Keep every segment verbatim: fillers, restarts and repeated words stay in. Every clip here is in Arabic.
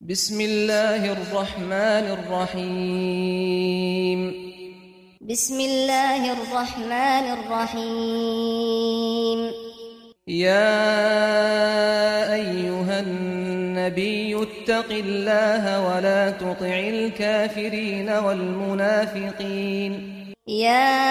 بسم الله الرحمن الرحيم بسم الله الرحمن الرحيم يا أيها النبي اتق الله ولا تطع الكافرين والمنافقين يا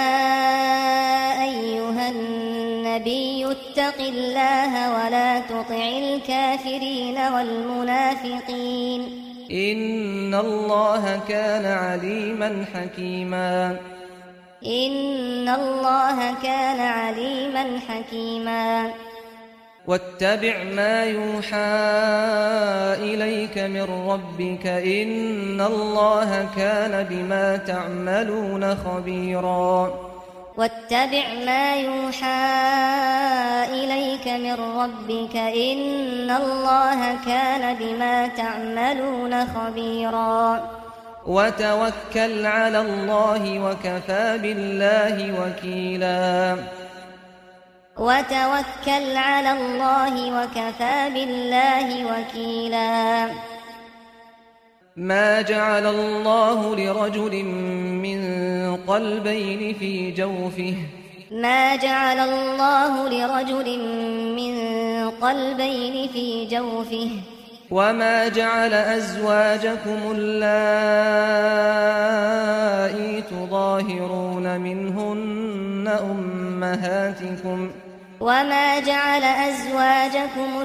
أيها النبي اتق الله ولا تطع الكافرين والمنافقين إن الله كان عليما حكيما إن الله كان عليما حكيما واتبع ما يوحى إليك من ربك إن الله كان بما تعملون خبيرا واتبع ما يوحى إليك من ربك إن الله كان بما تعملون خبيرا وتوكل على الله وكفى بالله وكيلا وتوكل على الله وكفى بالله وكيلا ما جعل الله لرجل من قلبين في جوفه ما جعل الله لرجل من قلبين في جوفه وما جعل أزواجكم اللائي تظاهرون منهن أمهاتكم وما جعل أزواجكم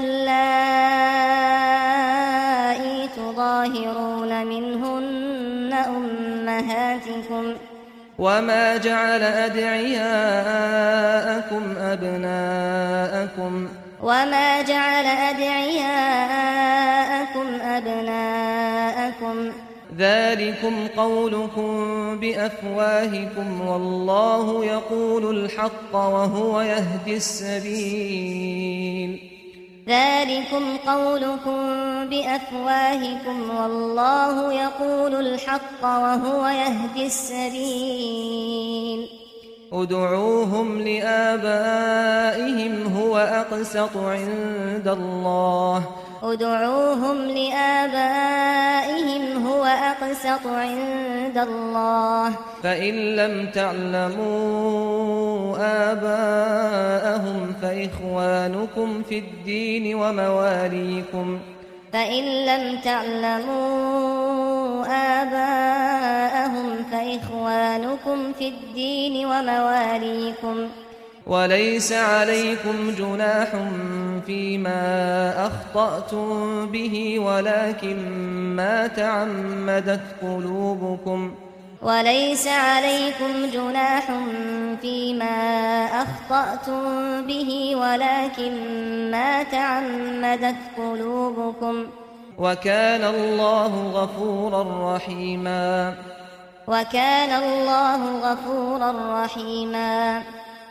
اللائي تظاهرون منهن أمهاتكم وما جعل أدعياءكم أبناءكم وما جعل أدعياءكم أبناءكم ذلكم قولكم بأفواهكم والله يقول الحق وهو يهدي السبيل ذلكم قولكم بأفواهكم والله يقول الحق وهو يهدي السبيل ادعوهم لآبائهم هو أقسط عند الله ادعوهم لآبائهم هو أقسط عند الله فإن لم تعلموا آباءهم فإخوانكم في الدين ومواليكم فإن لم تعلموا آباءهم فإخوانكم في الدين ومواليكم وليس عليكم جناح فيما أخطأتم به ولكن ما تعمدت قلوبكم وليس عليكم جناح فيما أخطأتم به ولكن ما تعمدت قلوبكم وكان الله غفورا رحيما وكان الله غفورا رحيما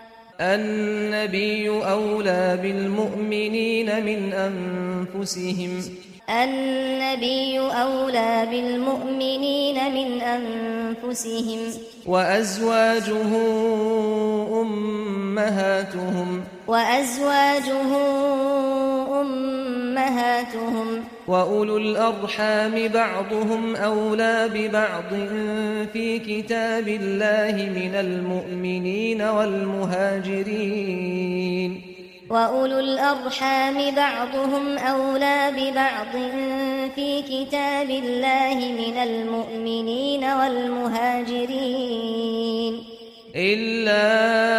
النبي أولى بالمؤمنين من أنفسهم النبي أولى بالمؤمنين من أنفسهم وأزواجه أمهاتهم وأزواجه أمهاتهم وأولو الأرحام بعضهم أولى ببعض في كتاب الله من المؤمنين والمهاجرين وأولو الأرحام بعضهم أولى ببعض في كتاب الله من المؤمنين والمهاجرين إلا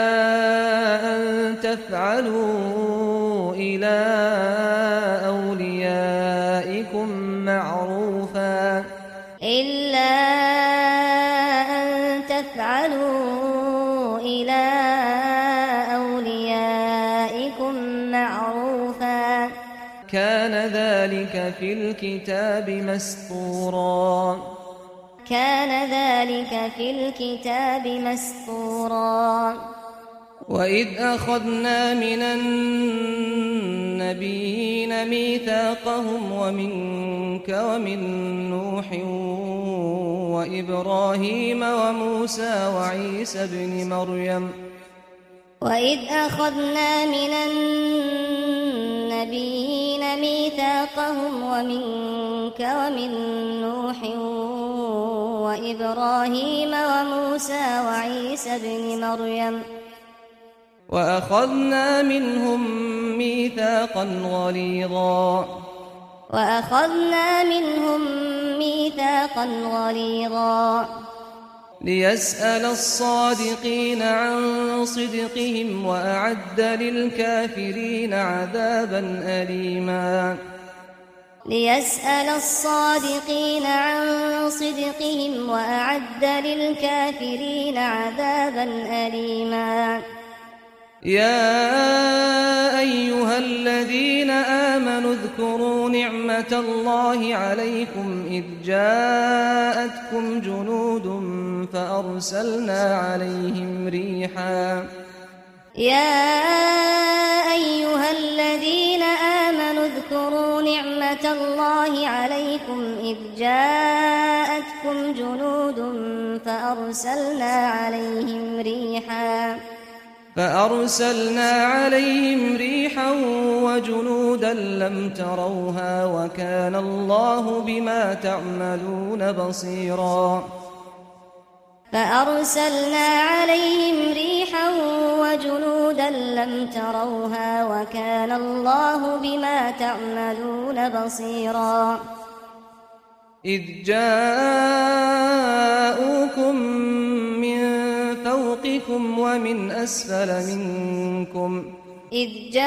أن تفعلوا إلى أوليائكم معروفا إلا أن تفعلوا إلى أوليائكم معروفا كان ذلك في الكتاب مسطورا كان ذلك في الكتاب مسطورا وإذ أخذنا من النبيين ميثاقهم ومنك ومن نوح وإبراهيم وموسى وعيسى ابن مريم وإذ أخذنا من النبيين النبيين ميثاقهم ومنك ومن نوح وإبراهيم وموسى وعيسى ابن مريم وأخذنا منهم ميثاقا غليظا وأخذنا منهم ميثاقا غليظا ليسأل الصادقين عن صدقهم وأعد للكافرين عذابا أليما ليسأل الصادقين عن صدقهم وأعد للكافرين عذابا أليما يا أيها الذين آمنوا اذكروا نعمة الله عليكم إذ جاءتكم جنود فأرسلنا عليهم ريحا يا أيها الذين آمنوا اذكروا نعمة الله عليكم إذ جاءتكم جنود فأرسلنا عليهم ريحا فأرسلنا عليهم ريحا وجنودا لم تروها وكان الله بما تعملون بصيرا فأرسلنا عليهم ريحا وجنودا لم تروها وكان الله بما تعملون بصيرا إذ جاءوكم من فوقكم ومن أسفل منكم إذ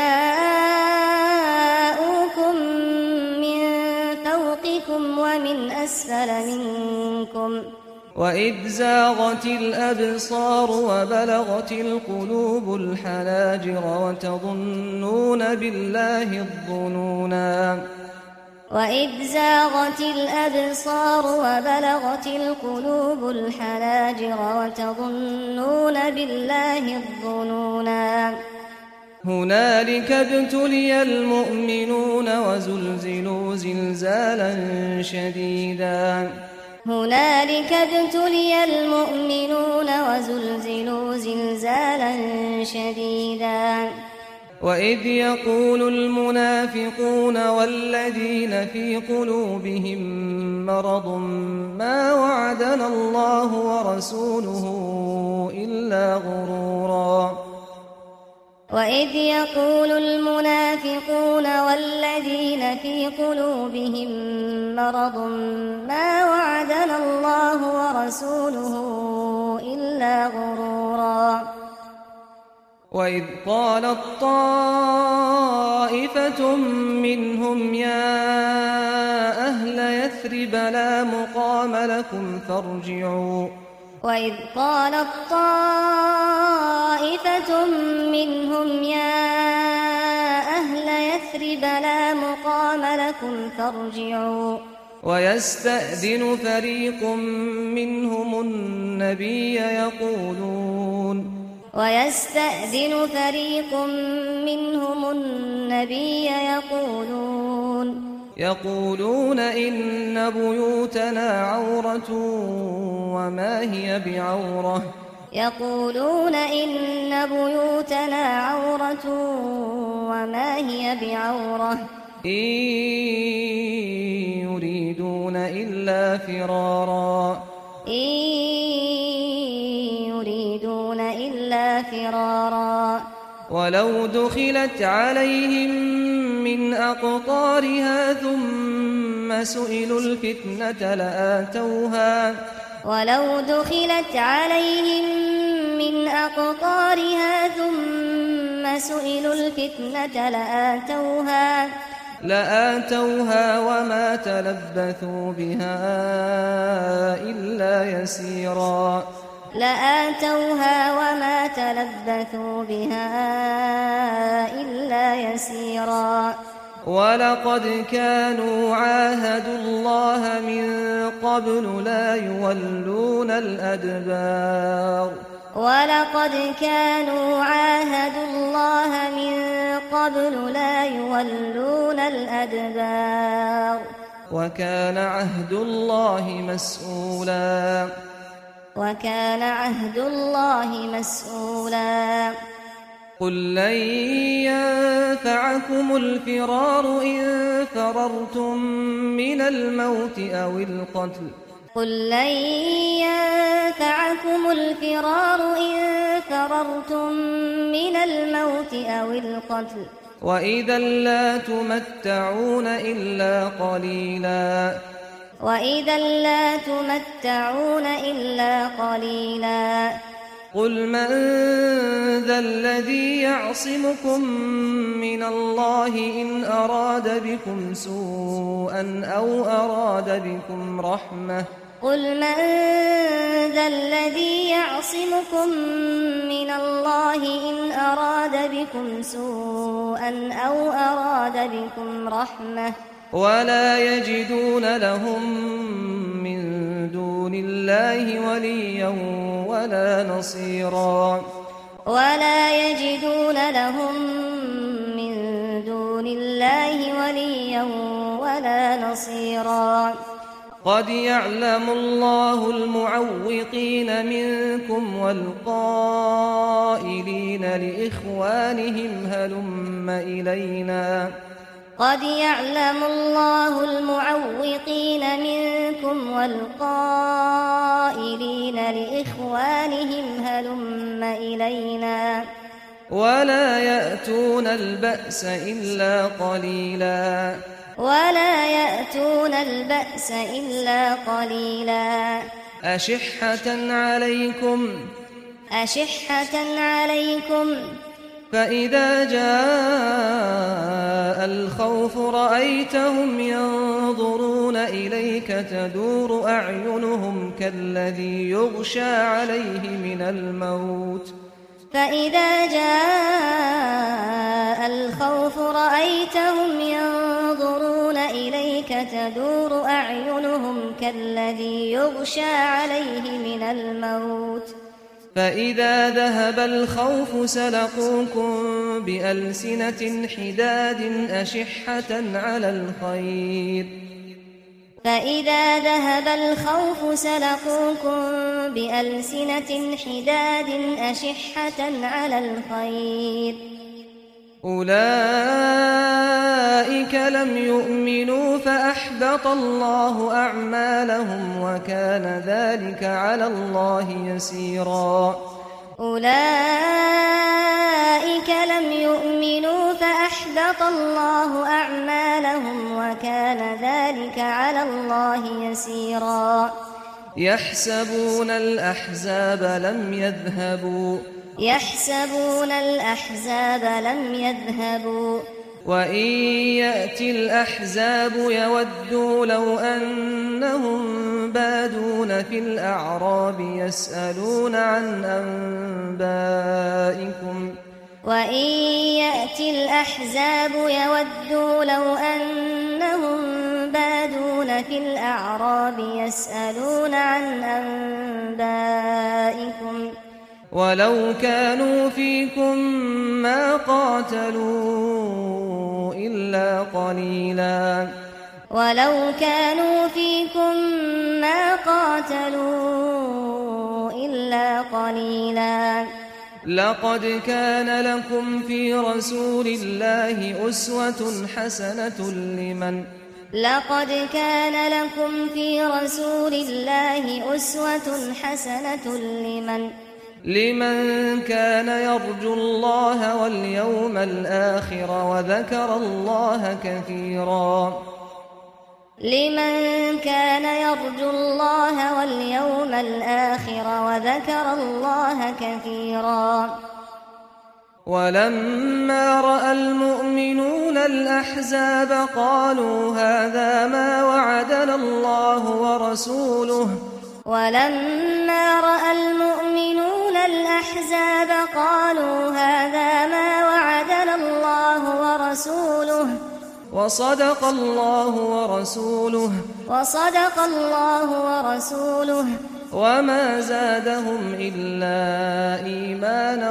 جاءوكم من فوقكم ومن أسفل منكم وإذ زاغت الأبصار وبلغت القلوب الحناجر وتظنون بالله الظنونا وإذ زاغت الأبصار وبلغت القلوب الحناجر وتظنون بالله الظنونا هنالك ابتلي المؤمنون وزلزلوا زلزالا شديدا هنالك ابتلي المؤمنون وزلزلوا زلزالا شديدا وإذ يقول المنافقون والذين في قلوبهم مرض ما وعدنا الله ورسوله إلا غرورا وإذ يقول المنافقون والذين في قلوبهم مرض ما وعدنا الله ورسوله إلا غرورا وإذ قالت طائفة منهم يا أهل يثرب لا مقام لكم فارجعوا وإذ قالت طائفة منهم يا أهل يثرب لا مقام لكم فارجعوا ويستأذن فريق منهم النبي يقولون ويستأذن فريق منهم النبي يقولون يقولون إن بيوتنا عورة وما هي بعورة يقولون إن بيوتنا عورة وما هي بعورة إن يريدون إلا فرارا إن يريدون إلا فرارا ولو دخلت عليهم من أقطارها ثم سئلوا الفتنة لآتوها ولو دخلت عليهم من أقطارها ثم سئلوا الفتنة لآتوها لآتوها وما تلبثوا بها إلا يسيرا لآتوها وما تلبثوا بها إلا يسيرا ولقد كانوا عاهدوا الله من قبل لا يولون الأدبار ولقد كانوا عاهدوا الله من قبل لا يولون الأدبار وكان عهد الله مسؤولا وكان عهد الله مسؤولا قل لن ينفعكم الفرار إن فررتم من الموت أو القتل قل لن ينفعكم الفرار إن فررتم من الموت أو القتل وإذا لا تمتعون إلا قليلا وإذا لا تمتعون إلا قليلا قل من ذا الذي يعصمكم من الله إن أراد بكم سوءا أو أراد بكم رحمة قل من ذا الذي يعصمكم من الله إن أراد بكم سوءا أو أراد بكم رحمة ولا يجدون لهم من دون الله وليا ولا نصيرا ولا يجدون لهم من دون الله وليا ولا نصيرا قد يعلم الله المعوقين منكم والقائلين لإخوانهم هلم إلينا قد يعلم الله المعوقين منكم والقائلين لإخوانهم هلم إلينا ولا يأتون البأس إلا قليلا ولا يأتون البأس إلا قليلا أشحة عليكم أشحة عليكم فإذا جاء الخوف رأيتهم ينظرون إليك تدور أعينهم كالذي يغشى عليه من الموت فإذا جاء الخوف رأيتهم ينظرون إليك تدور أعينهم كالذي يغشى عليه من الموت فإذا ذهب الخوف سلقوكم بألسنة حداد أشحة على الخير فإذا ذهب الخوف سلقوكم بألسنة حداد أشحة على الخير أولئك لم يؤمنوا فأحبط الله أعمالهم وكان ذلك على الله يسيرا أولئك لم يؤمنوا فأحبط الله أعمالهم وكان ذلك على الله يسيرا يحسبون الأحزاب لم يذهبوا يحسبون الأحزاب لم يذهبوا وإن يأتي الأحزاب يودوا لو أنهم بادون في الأعراب يسألون عن أنبائكم وإن يأتي الأحزاب يودوا لو أنهم بادون في الأعراب يسألون عن أنبائكم ولو كانوا فيكم ما قاتلوا إلا قليلا ولو كانوا فيكم ما قاتلوا إلا قليلا لقد كان لكم في رسول الله أسوة حسنة لمن لقد كان لكم في رسول الله أسوة حسنة لمن لمن كان يرجو الله واليوم الآخر وذكر الله كثيرا لمن كان يرجو الله واليوم الآخر وذكر الله كثيرا ولما رأى المؤمنون الأحزاب قالوا هذا ما وعدنا الله ورسوله ولما رأى المؤمنون الأحزاب قالوا هذا ما وعدنا الله ورسوله وصدق الله ورسوله وصدق الله ورسوله وما زادهم إلا إيمانا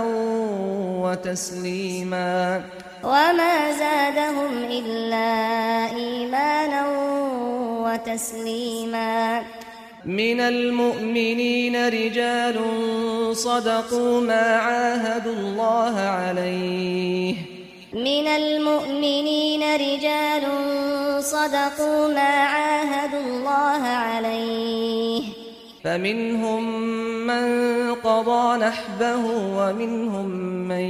وتسليما وما زادهم إلا إيمانا وتسليما من المؤمنين رجال صدقوا ما عاهدوا الله عليه من المؤمنين رجال صدقوا ما عاهدوا الله عليه فمنهم من قضى نحبه ومنهم من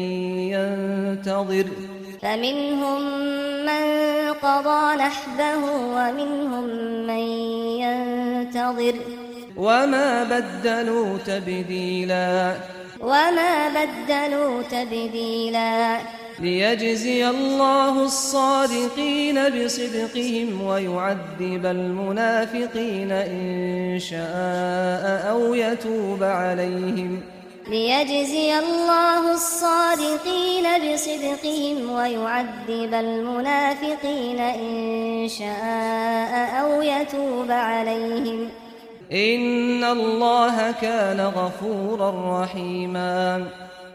ينتظر فمنهم من قضى نحبه ومنهم من ينتظر وما بدلوا تبديلا وما بدلوا تبديلا ليجزي الله الصادقين بصدقهم ويعذب المنافقين إن شاء أو يتوب عليهم ليجزي الله الصادقين بصدقهم ويعذب المنافقين إن شاء أو يتوب عليهم إن الله كان غفورا رحيما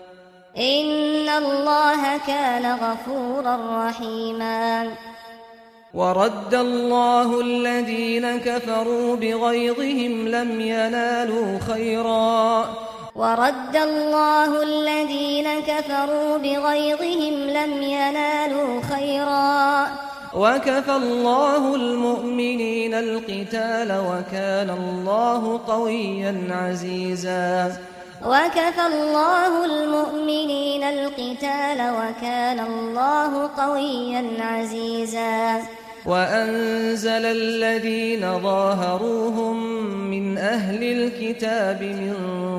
إن الله كان غفورا رحيما ورد الله الذين كفروا بغيظهم لم ينالوا خيرا ورد الله الذين كفروا بغيظهم لم ينالوا خيرا وكفى الله المؤمنين القتال وكان الله قويا عزيزا وكفى الله المؤمنين القتال وكان الله قويا عزيزا وأنزل الذين ظاهروهم من أهل الكتاب من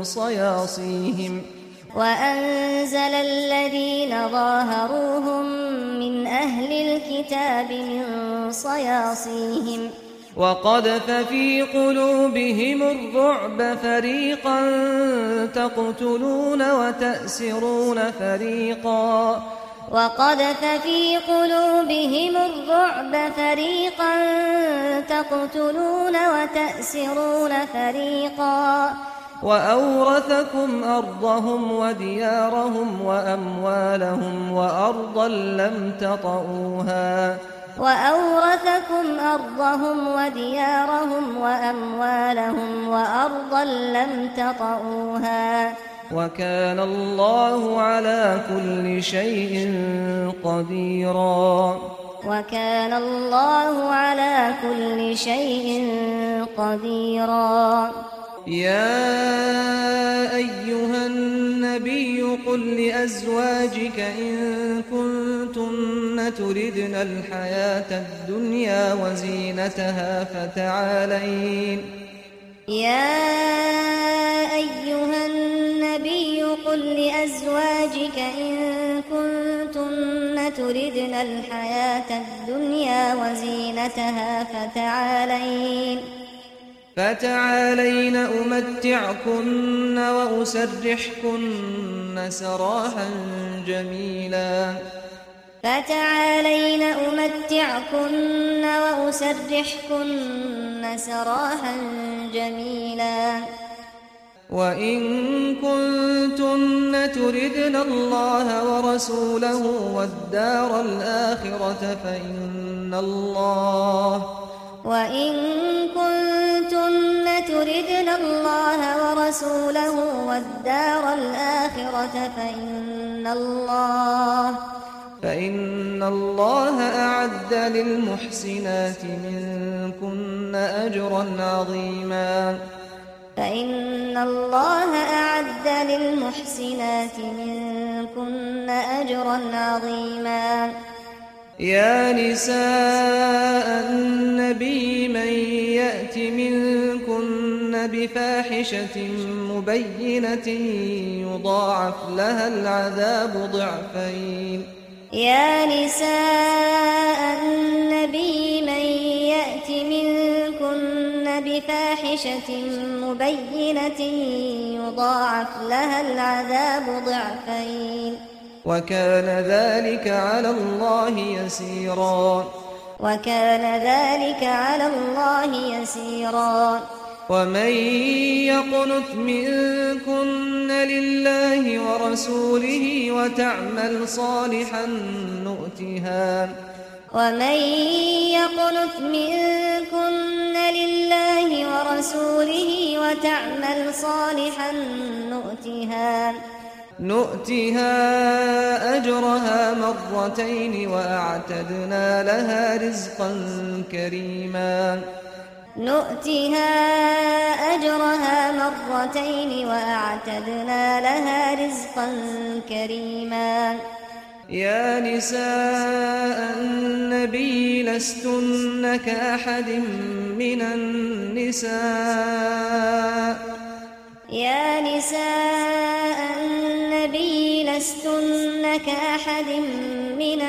صياصيهم وأنزل الذين ظاهروهم من أهل الكتاب من صياصيهم وقذف في قلوبهم الرعب فريقا تقتلون وتأسرون فريقا وقذف في قلوبهم الرعب فريقا تقتلون وتأسرون فريقا وأورثكم أرضهم وديارهم وأموالهم وأرضا لم تطئوها وأورثكم أرضهم وديارهم وأموالهم وأرضا لم تطئوها وكان الله على كل شيء قديرا وكان الله على كل شيء قديرا يا أيها النبي قل لأزواجك إن كنتن تردن الحياة الدنيا وزينتها فتعالين يا أيها النبي قل لأزواجك إن كنتن تردن الحياة الدنيا وزينتها فتعالين فتعالين أمتعكن وأسرحكن سراحا جميلا فتعالين أمتعكن وأسرحكن سراحا جميلا وإن كنتن تردن الله ورسوله والدار الآخرة فإن الله وإن كنتن تردن الله ورسوله والدار الآخرة فإن الله فإن الله أعد للمحسنات منكن أجرا عظيما فإن الله أعد للمحسنات منكن أجرا عظيما يا نساء النبي من يأت منكن بفاحشة مبينة يضاعف لها العذاب ضعفين يا نساء النبي من يأت منكن بفاحشة مبينة يضاعف لها العذاب ضعفين وكان ذلك على الله يسيرا وكان ذلك على الله يسيرا ومن يقنت منكن لله ورسوله وتعمل صالحا نؤتها ومن يقنت منكن لله ورسوله ورسوله وتعمل صالحا نؤتها نؤتها أجرها مرتين وأعتدنا لها رزقا كريما نؤتها أجرها مرتين وأعتدنا لها رزقا كريما يا نساء النبي لستن كأحد من النساء يا نساء النبي لستن كأحد من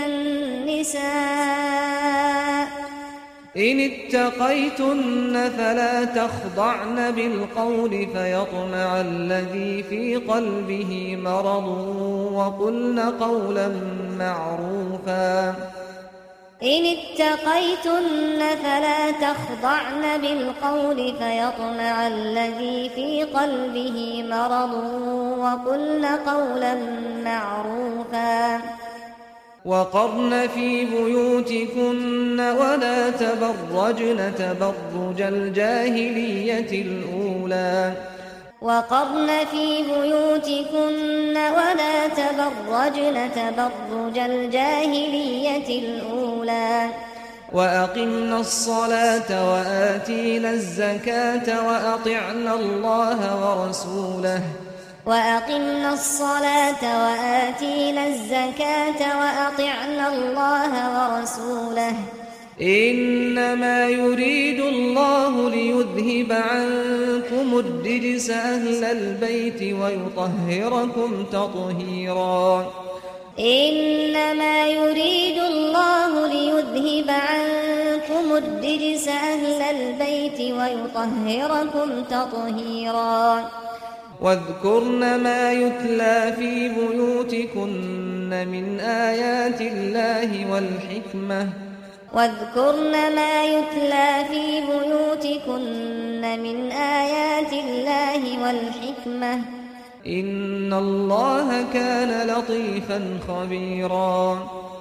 النساء إن اتقيتن فلا تخضعن بالقول فيطمع الذي في قلبه مرض وقلن قولا معروفا إن اتقيتن فلا تخضعن بالقول فيطمع الذي في قلبه مرض وقلن قولا معروفا وقرن في بيوتكن ولا تبرجن تبرج الجاهلية الأولى وقرن في بيوتكن ولا تبرجن تبرج الجاهلية الأولى وأقمنا الصلاة وآتينا الزكاة وأطعنا الله ورسوله وأقمنا الصلاة وآتينا الزكاة وأطعنا الله ورسوله إنما يريد الله ليذهب عنكم الرجس أهل البيت ويطهركم تطهيرا إنما يريد الله ليذهب عنكم الرجس أهل البيت ويطهركم تطهيرا واذكرن ما يتلى في بيوتكن من آيات الله والحكمة واذكرن ما يتلى في بيوتكن من آيات الله والحكمة إن الله كان لطيفا خبيرا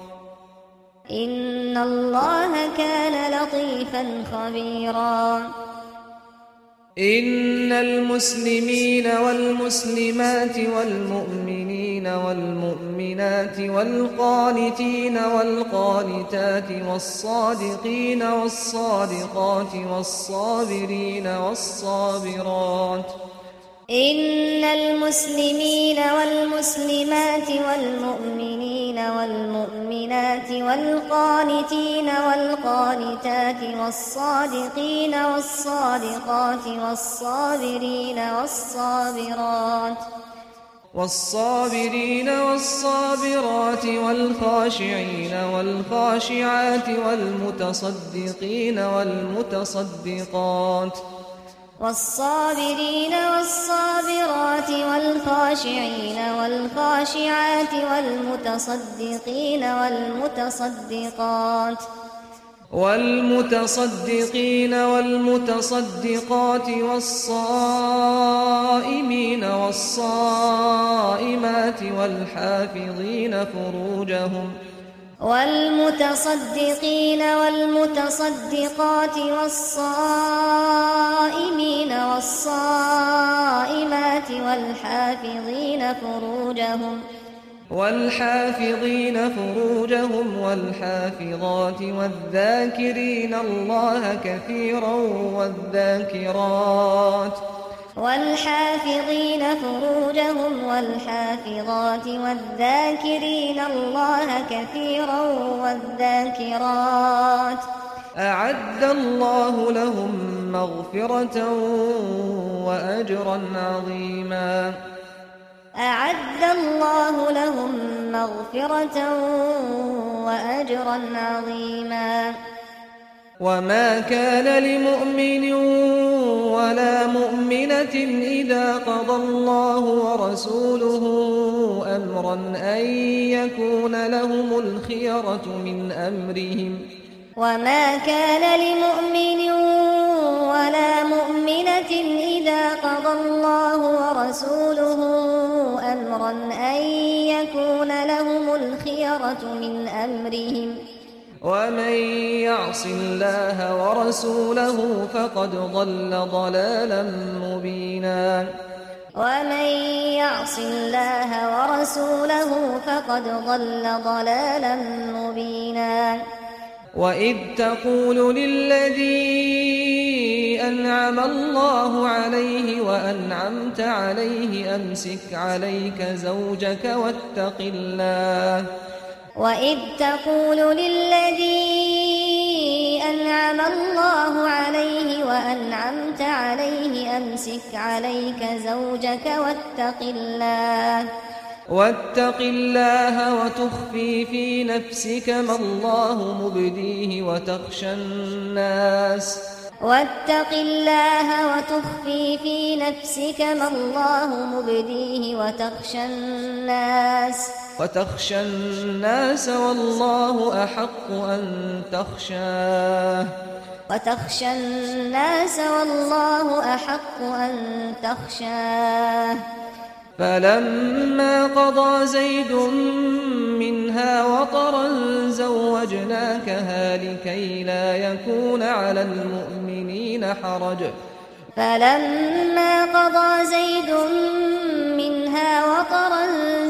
إن الله كان لطيفا خبيرا إن المسلمين والمسلمات والمؤمنين والمؤمنات والقانتين والقانتات والصادقين والصادقات والصابرين والصابرات إن المسلمين والمسلمات والمؤمنين والمؤمنات والقانتين والقانتات والصادقين والصادقات والصابرين والصابرات والصابرين والصابرات والخاشعين والخاشعات والمتصدقين والمتصدقات والصابرين والصابرات والخاشعين والخاشعات والمتصدقين والمتصدقات والمتصدقين والمتصدقات والصائمين والصائمات والحافظين فروجهم والمتصدقين والمتصدقات والصائمين والصائمات والحافظين فروجهم والحافظين فروجهم والحافظات والذاكرين الله كثيرا والذاكرات والحافظين فروجهم والحافظات والذاكرين الله كثيرا والذاكرات أعد الله لهم مغفرة وأجرا عظيما أعد الله لهم مغفرة وأجرا عظيما وما كان لمؤمن ولا مؤمنة إذا قضى الله ورسوله أمرا أن يكون لهم الخيرة من أمرهم وما كان لمؤمن ولا مؤمنة إذا قضى الله ورسوله أمرا أن يكون لهم الخيرة من أمرهم ومن يعص الله ورسوله فقد ضل ضلالا مبينا ومن يعص الله ورسوله فقد ضل ضلالا مبينا وإذ تقول للذي أنعم الله عليه وأنعمت عليه أمسك عليك زوجك واتق الله وإذ تقول للذي أنعم الله عليه وأنعمت عليه أمسك عليك زوجك واتق الله واتق الله وتخفي في نفسك ما الله مبديه وتخشى الناس واتق الله وتخفي في نفسك ما الله مبديه وتخشى الناس وتخشى الناس والله أحق أن تخشاه وتخشى الناس والله أحق أن تخشاه فلما قضى زيد منها وطرا زوجناكها لكي لا يكون على المؤمنين حرج فلما قضى زيد منها وطرا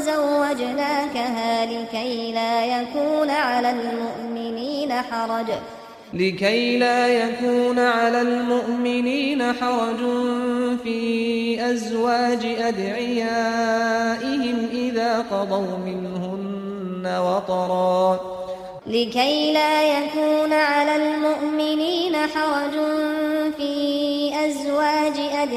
زوجناكها لكي لا يكون على المؤمنين حرج لكي لا يكون على المؤمنين حرج في أزواج أدعيائهم إذا قضوا منهن وطرا لكي لا يكون على المؤمنين حرج في أزواج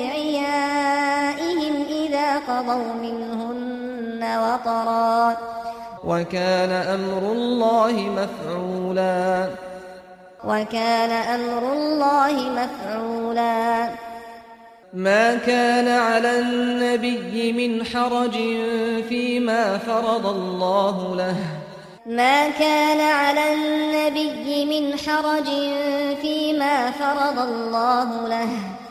أدعيائهم إذا قضوا منهن وطرا وكان أمر الله مفعولا وكان أمر الله مفعولا ما كان على النبي من حرج فيما فرض الله له ما كان على النبي من حرج فيما فرض الله له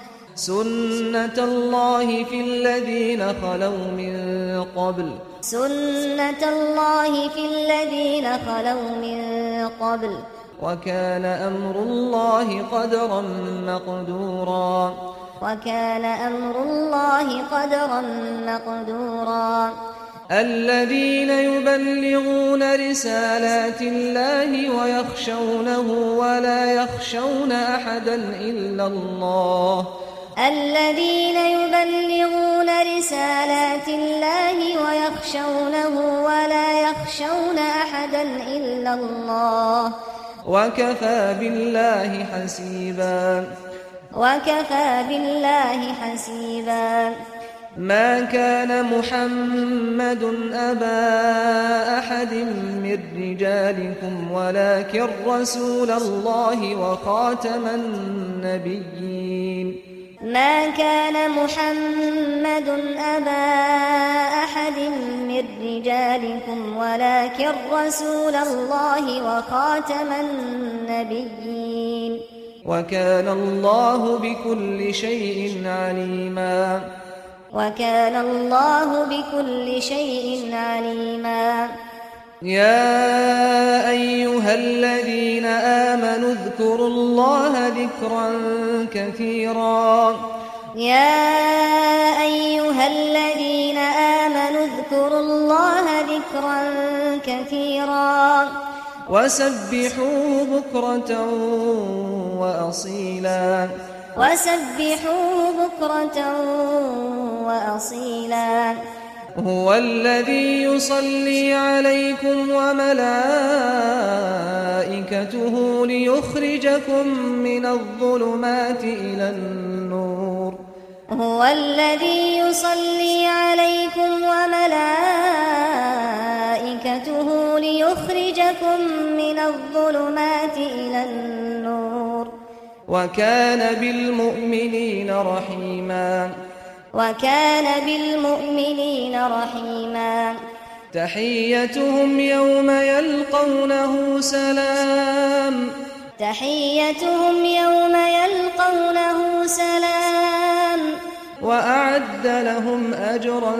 سنة الله في الذين خلوا من قبل سنة الله في الذين خلوا من قبل وكان أمر الله قدرا مقدورا وكان أمر الله قدرا مقدورا الذين يبلغون رسالات الله ويخشونه ولا يخشون أحدا إلا الله الذين يبلغون رسالات الله ويخشونه ولا يخشون أحدا إلا الله وكفى بالله حسيبا وكفى بالله حسيبا ما كان محمد أبا أحد من رجالكم ولكن رسول الله وخاتم النبيين ما كان محمد أبا أحد من رجالكم ولكن رسول الله وخاتم النبيين وكان الله بكل شيء عليما وكان الله بكل شيء عليما يا أيها الذين آمنوا اذكروا الله ذكرا كثيرا يا أيها الذين آمنوا اذكروا الله ذكرا كثيرا وسبحوه بكرة وأصيلا وسبحوه بكرة وأصيلا هو الذي يصلي عليكم وملائكته ليخرجكم من الظلمات إلى النور هو الذي يصلي عليكم وملائكته ليخرجكم من الظلمات إلى النور وكان بالمؤمنين رحيما وكان بالمؤمنين رحيما تحيتهم يوم يلقونه سلام تحيتهم يوم يلقونه سلام وأعد لهم أجرا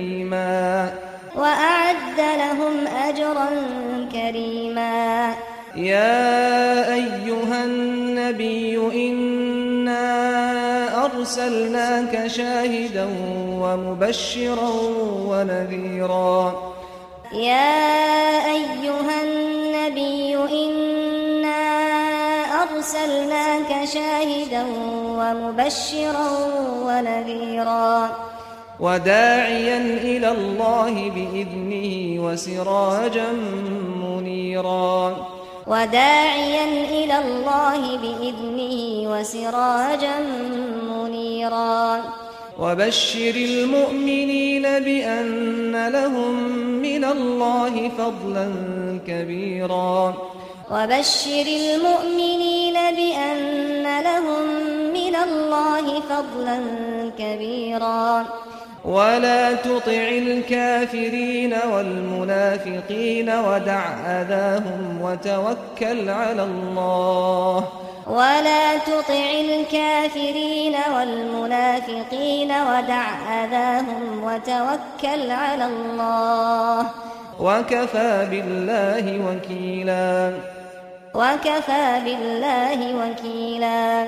كريما وأعد لهم أجرا كريما يا أيها النبي إنا أرسلناك شاهدا ومبشرا ونذيرا يا أيها النبي إنا أرسلناك شاهدا ومبشرا ونذيرا وداعيا إلى الله بإذنه وسراجا منيرا وداعيا إلى الله بإذنه وسراجا منيرا وبشر المؤمنين بأن لهم من الله فضلا كبيرا وبشر المؤمنين بأن لهم من الله فضلا كبيرا ولا تطع الكافرين والمنافقين ودع أذاهم وتوكل على الله ولا تطع الكافرين والمنافقين ودع أذاهم وتوكل على الله وكفى بالله وكيلا وكفى بالله وكيلا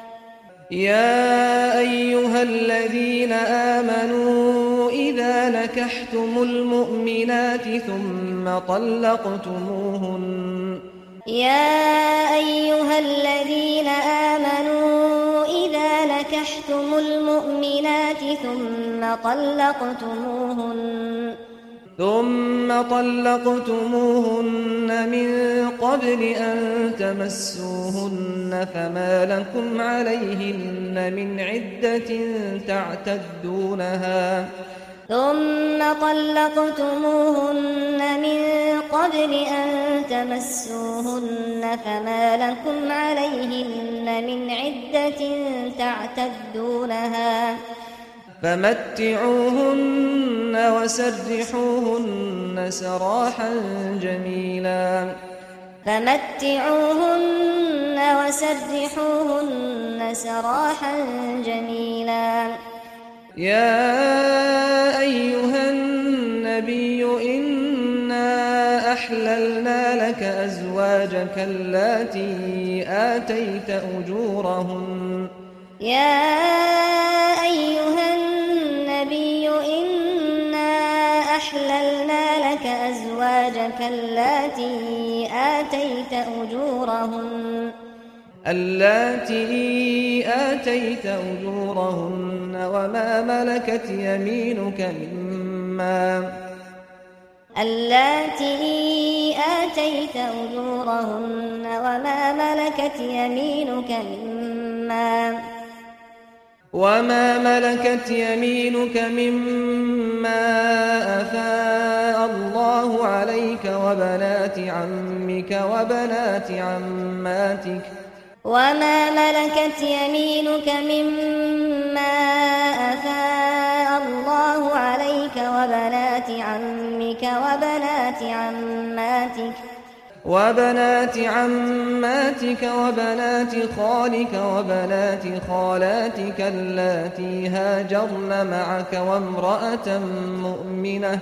يا أيها الذين آمنوا إذا نكحتم المؤمنات ثم طلقتموهن يا أيها الذين آمنوا إذا نكحتم المؤمنات ثم طلقتموهن ثم طلقتموهن من قبل أن تمسوهن فما لكم عليهن من عدة تعتدونها ثم طلقتموهن من قبل أن تمسوهن فما لكم عليهن من عدة تعتدونها فمتعوهن وسرحوهن سراحا جميلا فمتعوهن وسرحوهن سراحا جميلا يا أيها النبي إنا أحللنا لك أزواجك اللاتي آتيت أجورهن يا أيها النبي إنا أحللنا لك أزواجك اللاتي آتيت أجورهن اللاتي آتيت أجورهن وما ملكت يمينك مما اللاتي آتيت أجورهن وما ملكت يمينك مما وما ملكت يمينك مما أفاء الله عليك وبنات عمك وبنات عماتك وما ملكت يمينك مما أفاء الله عليك وبنات عمك وبنات عماتك وبنات عماتك وبنات خالك وبنات خالاتك اللاتي هاجرن معك وامرأة مؤمنة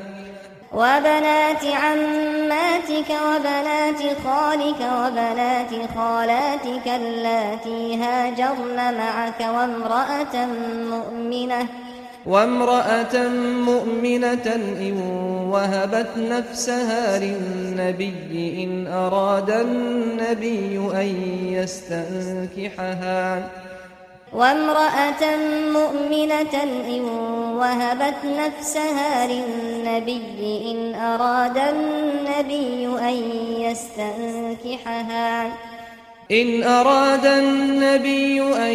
وبنات عماتك وبنات خالك وبنات خالاتك اللاتي هاجرن معك وامرأة مؤمنة وامرأة مؤمنة إن وهبت نفسها للنبي إن أراد النبي أن يستنكحها وامرأة مؤمنة إن وهبت نفسها للنبي إن أراد النبي أن يستنكحها إن أراد النبي أن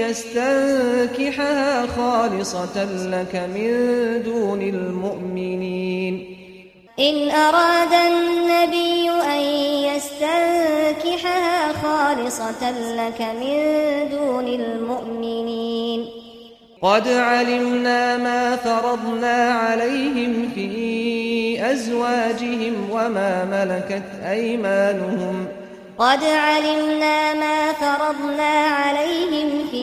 يستنكحها خالصة لك من دون المؤمنين إن أراد النبي أن يستنكحها خالصة لك من دون المؤمنين قد علمنا ما فرضنا عليهم في أزواجهم وما ملكت أيمانهم قد علمنا ما فرضنا عليهم في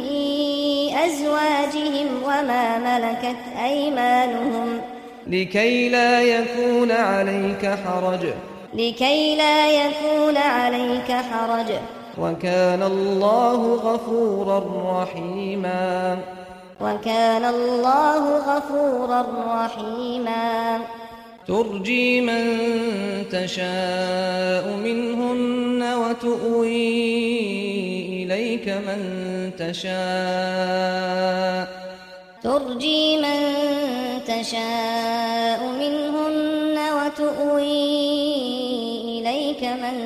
أزواجهم وما ملكت أيمانهم لكي لا يكون عليك حرج لكي لا يكون عليك حرج وكان الله غفورا رحيما وكان الله غفورا رحيما ترجي من تشاء منهن وتؤوي إليك من تشاء ترجي من تشاء منهن وتؤوي إليك من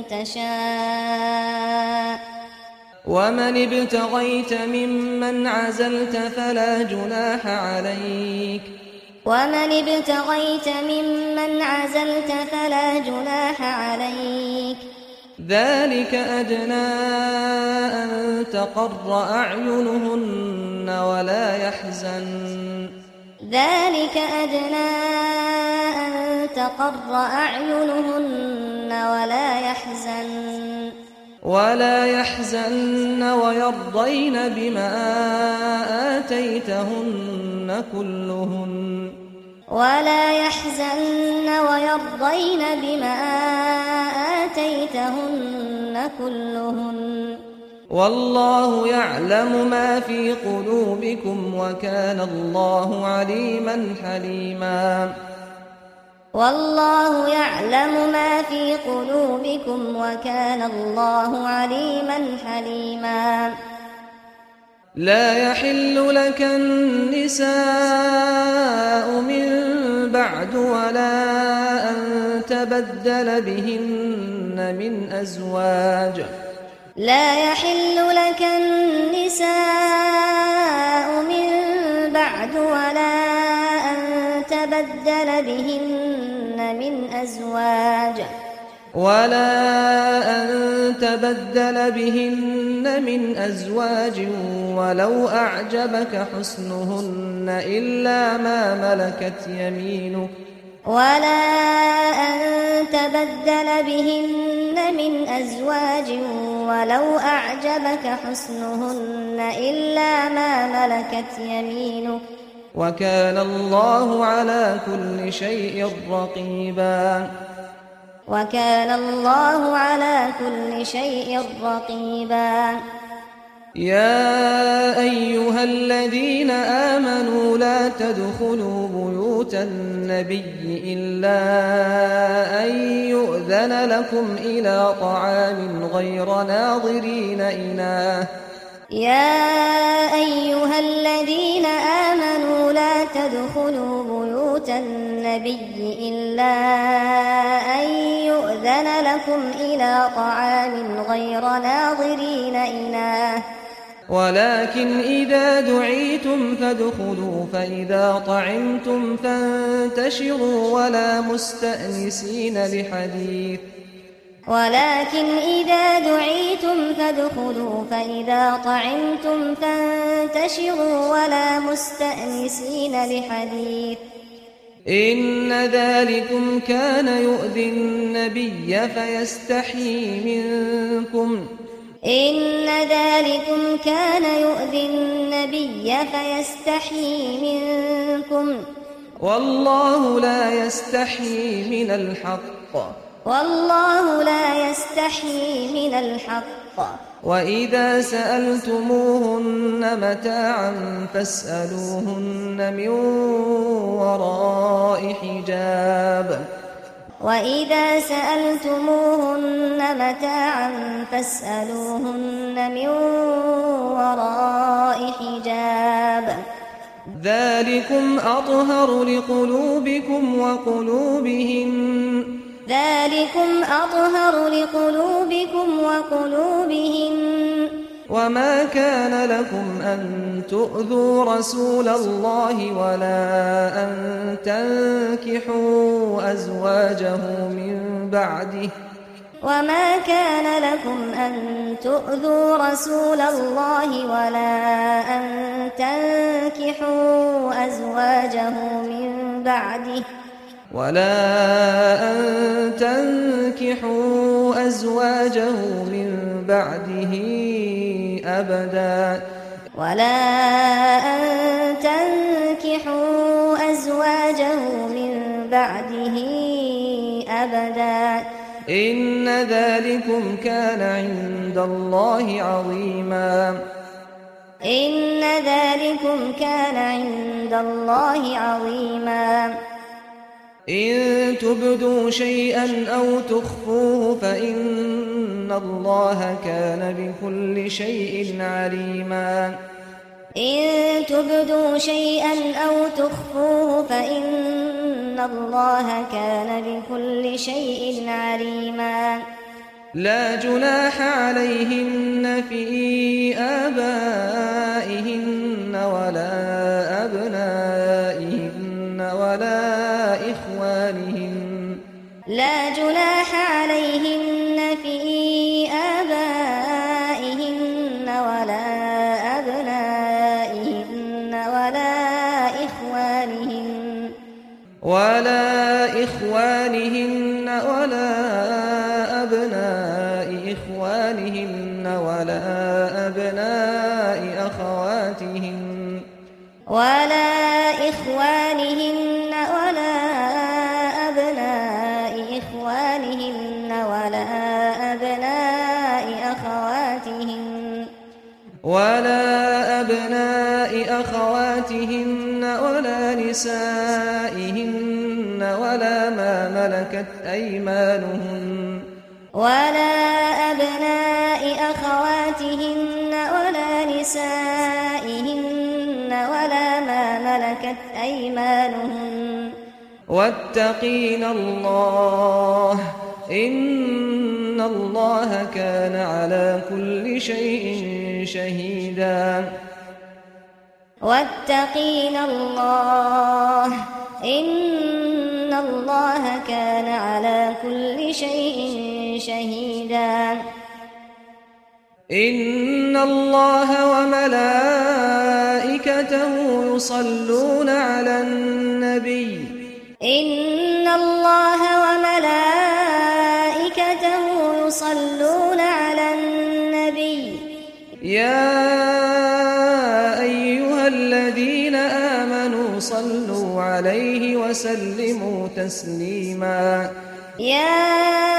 تشاء ومن ابتغيت ممن عزلت فلا جناح عليك ومن ابتغيت ممن عزلت فلا جناح عليك ذلك أدنى أن تقر أعينهن ولا يحزن ذلك أدنى أن تقر أعينهن ولا يحزن ولا يحزن ويرضين بما آتيتهن كلهن ولا يحزن ويرضين بما آتيتهن كلهن والله يعلم ما في قلوبكم وكان الله عليما حليما والله يعلم ما في قلوبكم وكان الله عليما حليما لا يحل لك النساء من بعد ولا أن تبدل بهن من أزواج لا يحل لك النساء من بعد ولا أن تبدل بهن من أزواج ولا أن تبدل بهن من أزواج ولو أعجبك حسنهن إلا ما ملكت يمينك ولا أن تبدل بهن من أزواج ولو أعجبك حسنهن إلا ما ملكت يمينك وكان الله على كل شيء رقيبا وكان الله على كل شيء رقيبا يا أيها الذين آمنوا لا تدخلوا بيوت النبي إلا أن يؤذن لكم إلى طعام غير ناظرين إناه يا أيها الذين آمنوا لا تدخلوا بيوت النبي إلا أن يؤذن لكم إلى طعام غير ناظرين إناه ولكن إذا دعيتم فادخلوا فإذا طعمتم فانتشروا ولا مستأنسين لحديث ولكن إذا دعيتم فادخلوا فإذا طعمتم فانتشروا ولا مستأنسين لحديث إن ذلكم كان يؤذي النبي فيستحيي منكم إن ذلكم كان يؤذي النبي فيستحيي منكم والله لا يستحيي من الحق والله لا يستحيي من الحق وإذا سألتموهن متاعا فاسألوهن من وراء حجاب وإذا سألتموهن متاعا فاسألوهن من وراء حجاب ذلكم أطهر لقلوبكم وقلوبهم ذلكم أطهر لقلوبكم وقلوبهم وما كان لكم أن تؤذوا رسول الله ولا أن تنكحوا أزواجه من بعده وما كان لكم أن تؤذوا رسول الله ولا أن تنكحوا أزواجه من بعده ولا أن تنكحوا أزواجه من بعده أبدا ولا أن تنكحوا أزواجه من بعده أبدا إن ذلكم كان عند الله عظيما إن ذلكم كان عند الله عظيما إن تبدوا شيئا أو تخفوه فإن الله كان بكل شيء عليما إن تبدوا شيئا أو تخفوه فإن الله كان بكل شيء عليما لا جناح عليهن في آبائهن ولا أبنائهن ولا إخوانهن لا جناح عليهن في آبائهن ولا أبنائهن ولا إخوانهن ولا إخوانهن ولا أبناء إخوانهن ولا أبناء أخواتهن ولا إخوانهن ولا أبناء إخوانهن ولا أبناء أخواتهن ولا أبناء أخواتهن ولا نسائهن ولا ما ملكت أيمانهن ولا أبناء أخواتهن ولا نسائهن ولا ما ملكت أيمانهن واتقين الله إن الله كان على كل شيء شهيدا واتقين الله إن الله كان على كل شيء شهيدا إن الله وملائكته يصلون على النبي إن الله وملائكته يصلون على النبي يا أيها الذين آمنوا صلوا عليه وسلموا تسليما يا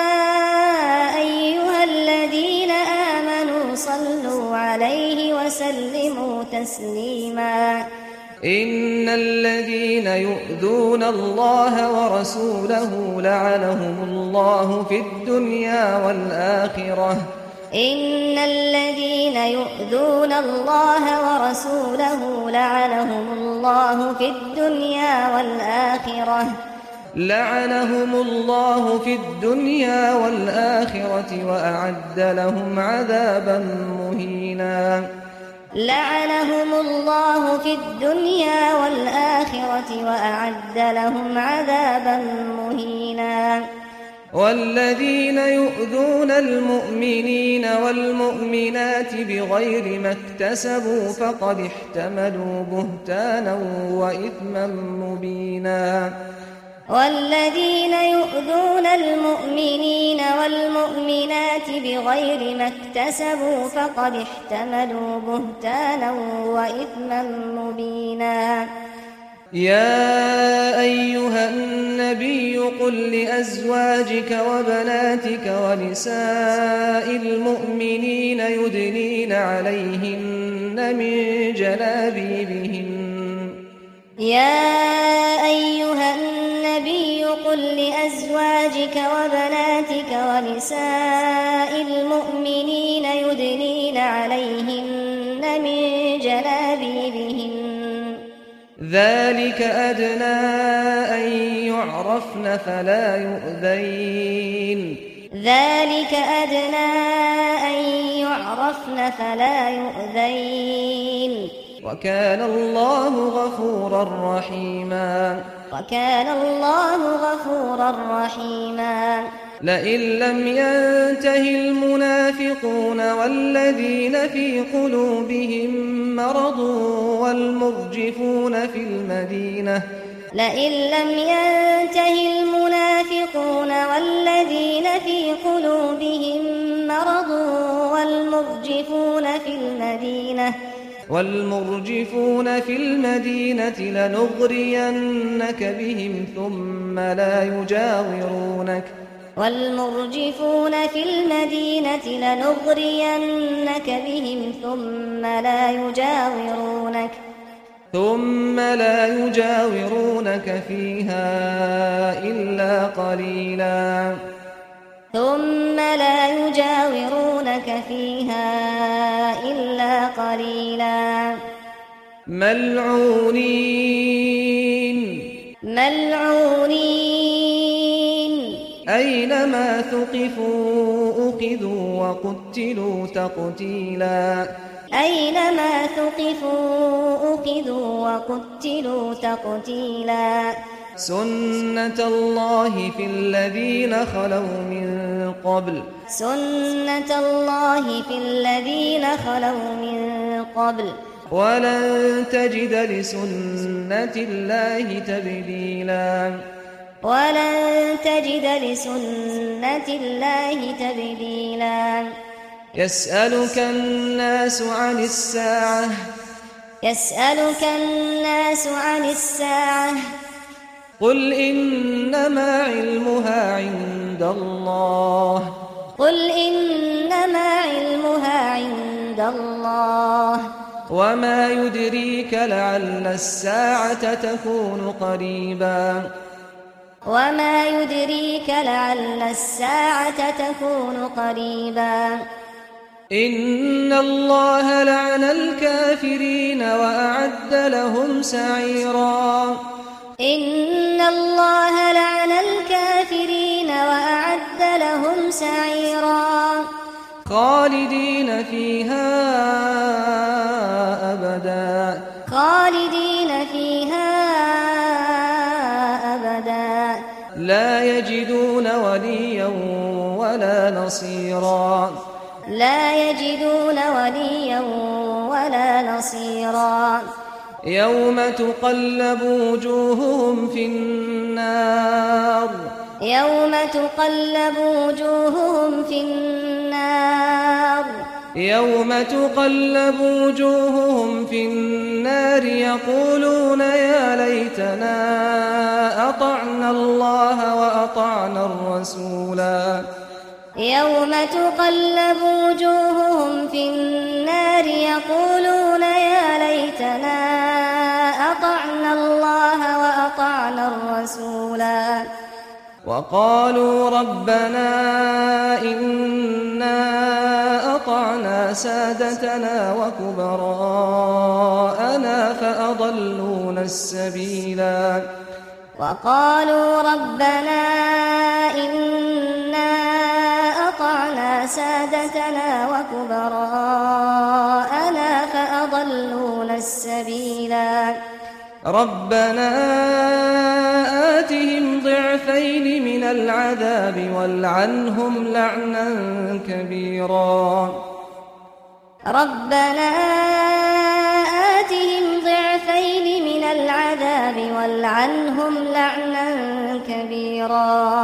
أيها الذين آمنوا صلوا عليه وسلموا تسليما إن الذين يؤذون الله ورسوله لعنهم الله في الدنيا والآخرة إن الذين يؤذون الله ورسوله لعنهم الله في الدنيا والآخرة لعنهم الله في الدنيا والآخرة وأعد لهم عذابا مهينا لعنهم الله في الدنيا والآخرة وأعد لهم عذابا مهينا والذين يؤذون المؤمنين والمؤمنات بغير ما اكتسبوا فقد احتملوا بهتانا وإثما مبينا والذين يؤذون المؤمنين والمؤمنات بغير ما اكتسبوا فقد احتملوا بهتانا وإثما مبينا يا أيها النبي قل لأزواجك وبناتك ونساء المؤمنين يدنين عليهن من جلابيبهن يا أيها النبي قل لأزواجك وبناتك ونساء المؤمنين يدنين عليهن من جلابيبهن ذلك أدنى أن يعرفن فلا يؤذين ذلك أدنى أن يعرفن فلا يؤذين وكان الله غفورا رحيما وكان الله غفورا رحيما لئن لم ينته المنافقون والذين في قلوبهم مرض والمرجفون في المدينة لئن لم ينته المنافقون والذين في قلوبهم مرض والمرجفون في المدينة والمرجفون في المدينة لنغرينك بهم ثم لا يجاورونك والمرجفون في المدينة لنغرينك بهم ثم لا يجاورونك ثم لا يجاورونك فيها إلا قليلا ثم لا يجاورونك فيها إلا قليلا ملعونين ملعونين أينما ثقفوا أخذوا وقتلوا تقتيلا أينما ثقفوا أخذوا وقتلوا تقتيلا سنة الله في الذين خلوا من قبل سنة الله في الذين خلوا من قبل ولن تجد لسنة الله تبديلا ولن تجد لسنة الله تبديلا يسألك الناس عن الساعة يسألك الناس عن الساعة قل إنما علمها عند الله قل إنما علمها عند الله وما يدريك لعل الساعة تكون قريبا وما يدريك لعل الساعة تكون قريبا إن الله لعن الكافرين وأعد لهم سعيرا إن الله لعن الكافرين وأعد لهم سعيرا خالدين فيها أبدا خالدين فيها أبدا لا يجدون وليا ولا نصيرا لا يجدون وليا ولا نصيرا يوم تقلب وجوههم في النار يوم تقلب وجوههم في النار يوم تقلب وجوههم في النار يقولون يا ليتنا أطعنا الله وأطعنا الرسولا يوم تقلب وجوههم في النار يقولون يا ليتنا أطعنا الله وأطعنا الرسولا وقالوا ربنا إنا أطعنا سادتنا وكبراءنا فأضلونا السبيلا وقالوا ربنا إنا أطعنا سادتنا وكبراءنا فأضلونا السبيلا ربنا آتهم ضعفين من العذاب والعنهم لعنا كبيرا ربنا آتهم ضعفين من العذاب والعنهم لعنا كبيرا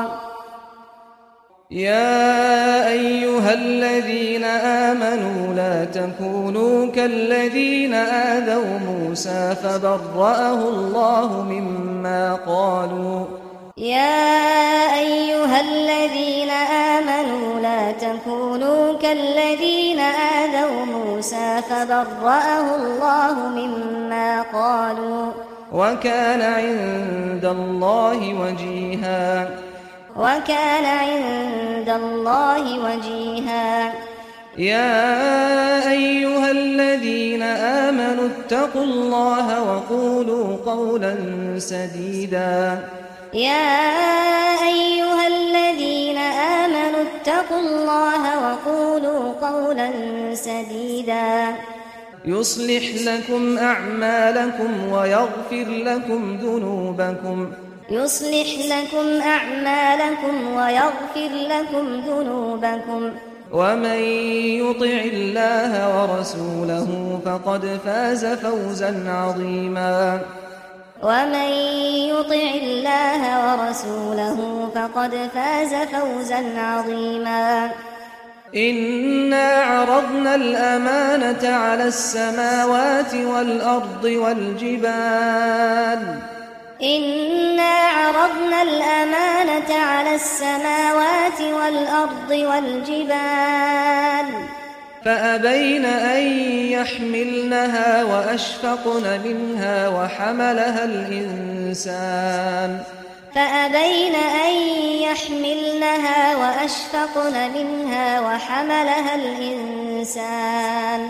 يا أيها الذين آمنوا لا تكونوا كالذين آذوا موسى فبرأه الله مما قالوا يا أيها الذين آمنوا لا تكونوا كالذين آذوا موسى فبرأه الله مما قالوا وكان عند الله وجيها وكان عند الله وجيها يا أيها الذين آمنوا اتقوا الله وقولوا قولا سديدا يا أيها الذين آمنوا اتقوا الله وقولوا قولا سديدا يصلح لكم أعمالكم ويغفر لكم ذنوبكم يصلح لكم أعمالكم ويغفر لكم ذنوبكم ومن يطع الله ورسوله فقد فاز فوزا عظيما ومن يطع الله ورسوله فقد فاز فوزا عظيما إنا عرضنا الأمانة على السماوات والأرض والجبال إنا عرضنا الأمانة على السماوات والأرض والجبال فأبين أن يحملنها وأشفقن منها وحملها الإنسان فأبين أن يحملنها وأشفقن منها وحملها الإنسان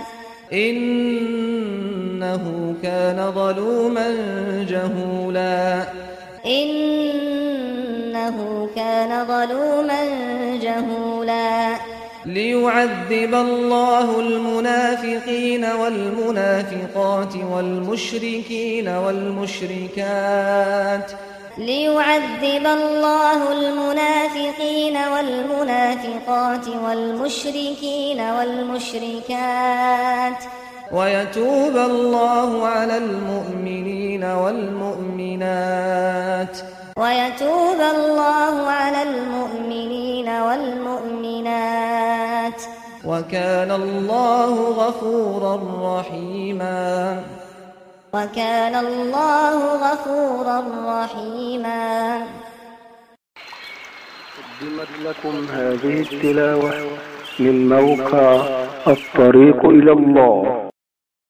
إنه كان ظلوما جهولا إنه كان ظلوما جهولا ليعذب الله المنافقين والمنافقات والمشركين والمشركات ليعذب الله المنافقين والمنافقات والمشركين والمشركات ويتوب الله على المؤمنين والمؤمنات ويتوب الله على المؤمنين والمؤمنات وكان الله غفورا رحيما وكان الله غفورا رحيما. قدمت لكم هذه التلاوة من موقع الطريق إلى الله.